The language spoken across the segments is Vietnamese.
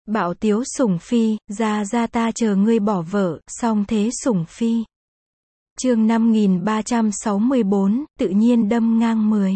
Bạo tiếu sủng phi, ra ra ta chờ ngươi bỏ vợ, song thế sủng phi. Chương 5364, tự nhiên đâm ngang 10.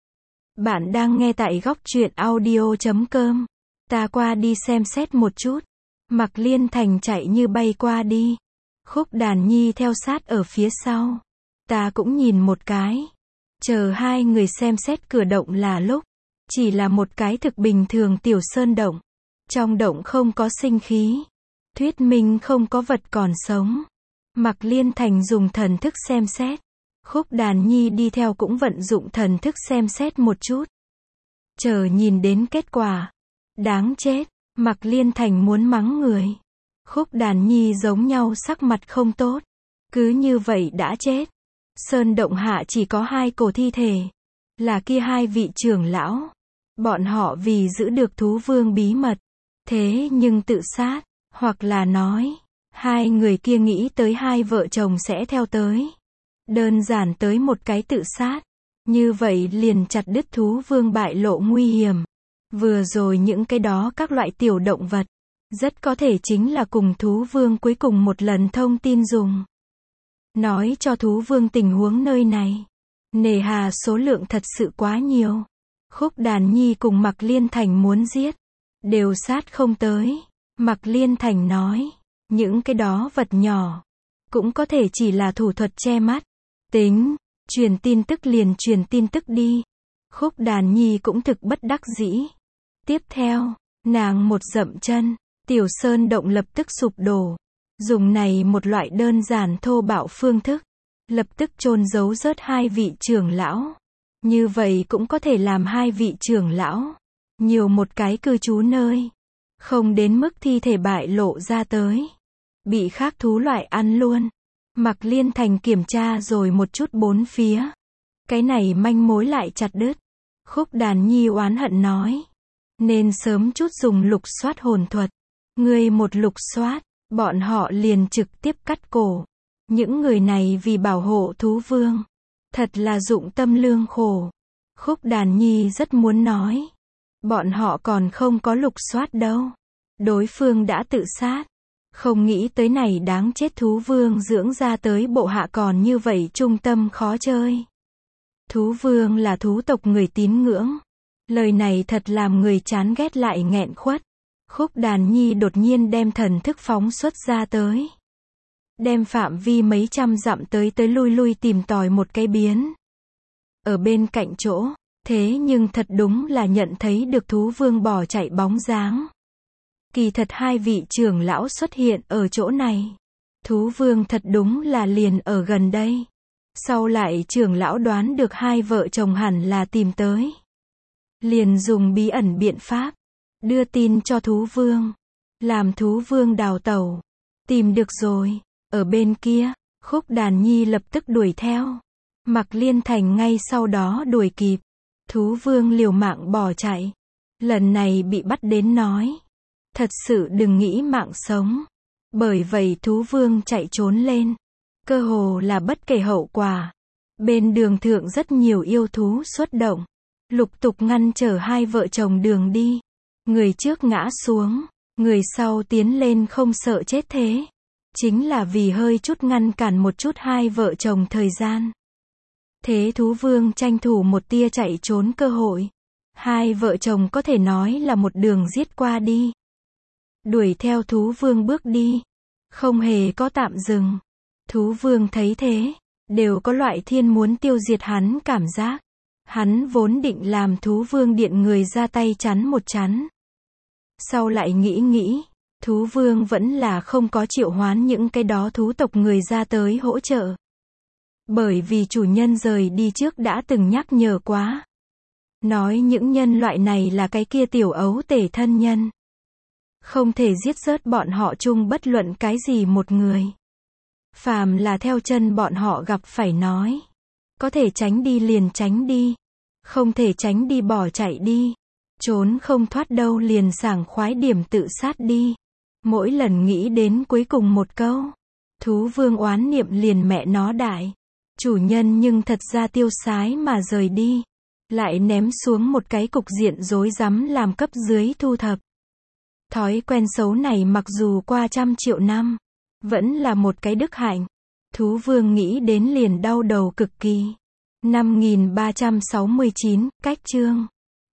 Bạn đang nghe tại góc truyện audio.com. Ta qua đi xem xét một chút. Mạc Liên Thành chạy như bay qua đi. Khúc Đàn Nhi theo sát ở phía sau. Ta cũng nhìn một cái. Chờ hai người xem xét cửa động là lúc. Chỉ là một cái thực bình thường tiểu sơn động. Trong động không có sinh khí. Thuyết minh không có vật còn sống. Mạc Liên Thành dùng thần thức xem xét. Khúc Đàn Nhi đi theo cũng vận dụng thần thức xem xét một chút. Chờ nhìn đến kết quả. Đáng chết. Mạc Liên Thành muốn mắng người. Khúc Đàn Nhi giống nhau sắc mặt không tốt. Cứ như vậy đã chết. Sơn động hạ chỉ có hai cổ thi thể. Là kia hai vị trưởng lão. Bọn họ vì giữ được thú vương bí mật. Thế nhưng tự sát. Hoặc là nói. Hai người kia nghĩ tới hai vợ chồng sẽ theo tới. Đơn giản tới một cái tự sát. Như vậy liền chặt đứt thú vương bại lộ nguy hiểm. Vừa rồi những cái đó các loại tiểu động vật. Rất có thể chính là cùng thú vương cuối cùng một lần thông tin dùng. Nói cho thú vương tình huống nơi này. Nề hà số lượng thật sự quá nhiều. Khúc Đàn Nhi cùng Mạc Liên Thành muốn giết. Đều sát không tới. Mạc Liên Thành nói. Những cái đó vật nhỏ. Cũng có thể chỉ là thủ thuật che mắt. Tính. Truyền tin tức liền truyền tin tức đi. Khúc Đàn Nhi cũng thực bất đắc dĩ. Tiếp theo. Nàng một dậm chân. Tiểu sơn động lập tức sụp đổ. Dùng này một loại đơn giản thô bạo phương thức. Lập tức chôn giấu rớt hai vị trưởng lão. Như vậy cũng có thể làm hai vị trưởng lão. Nhiều một cái cư trú nơi. Không đến mức thi thể bại lộ ra tới. Bị khác thú loại ăn luôn. Mạc Liên Thành kiểm tra rồi một chút bốn phía. Cái này manh mối lại chặt đứt. Khúc Đàn Nhi oán hận nói. Nên sớm chút dùng lục soát hồn thuật. Người một lục soát, bọn họ liền trực tiếp cắt cổ. Những người này vì bảo hộ thú vương. Thật là dụng tâm lương khổ. Khúc Đàn Nhi rất muốn nói. Bọn họ còn không có lục soát đâu. Đối phương đã tự sát. Không nghĩ tới này đáng chết thú vương dưỡng ra tới bộ hạ còn như vậy trung tâm khó chơi. Thú vương là thú tộc người tín ngưỡng. Lời này thật làm người chán ghét lại nghẹn khuất. Khúc Đàn Nhi đột nhiên đem thần thức phóng xuất ra tới. Đem phạm vi mấy trăm dặm tới lui lui tìm tòi một cái biến. Ở bên cạnh chỗ, thế nhưng thật đúng là nhận thấy được thú vương bỏ chạy bóng dáng. Kỳ thật hai vị trưởng lão xuất hiện ở chỗ này. Thú vương thật đúng là liền ở gần đây. Sau lại trưởng lão đoán được hai vợ chồng hẳn là tìm tới. Liền dùng bí ẩn biện pháp. Đưa tin cho thú vương. Làm thú vương đào tẩu. Tìm được rồi. Ở bên kia, Khúc Đàn Nhi lập tức đuổi theo. Mạc Liên Thành ngay sau đó đuổi kịp. Thú vương liều mạng bỏ chạy. Lần này bị bắt đến nói. Thật sự đừng nghĩ mạng sống. Bởi vậy thú vương chạy trốn lên. Cơ hồ là bất kể hậu quả. Bên đường thượng rất nhiều yêu thú xuất động. Lục tục ngăn trở hai vợ chồng đường đi. Người trước ngã xuống. Người sau tiến lên không sợ chết thế. Chính là vì hơi chút ngăn cản một chút hai vợ chồng thời gian. Thế thú vương tranh thủ một tia chạy trốn cơ hội. Hai vợ chồng có thể nói là một đường giết qua đi. Đuổi theo thú vương bước đi. Không hề có tạm dừng. Thú vương thấy thế. Đều có loại thiên muốn tiêu diệt hắn cảm giác. Hắn vốn định làm thú vương điện người ra tay chắn một chắn. Sau lại nghĩ. Thú vương vẫn là không có triệu hoán những cái đó thú tộc người ra tới hỗ trợ. Bởi vì chủ nhân rời đi trước đã từng nhắc nhở quá. Nói những nhân loại này là cái kia tiểu ấu tể thân nhân. Không thể giết rớt bọn họ chung bất luận cái gì một người. Phàm là theo chân bọn họ gặp phải nói. Có thể tránh đi liền tránh đi. Không thể tránh đi bỏ chạy đi. Trốn không thoát đâu liền sảng khoái điểm tự sát đi. Mỗi lần nghĩ đến cuối cùng một câu. Thú vương oán niệm liền mẹ nó đại. Chủ nhân nhưng thật ra tiêu sái mà rời đi. Lại ném xuống một cái cục diện rối rắm làm cấp dưới thu thập. Thói quen xấu này mặc dù qua trăm triệu năm, vẫn là một cái đức hạnh. Thú Vương nghĩ đến liền đau đầu cực kỳ. 5369, cách chương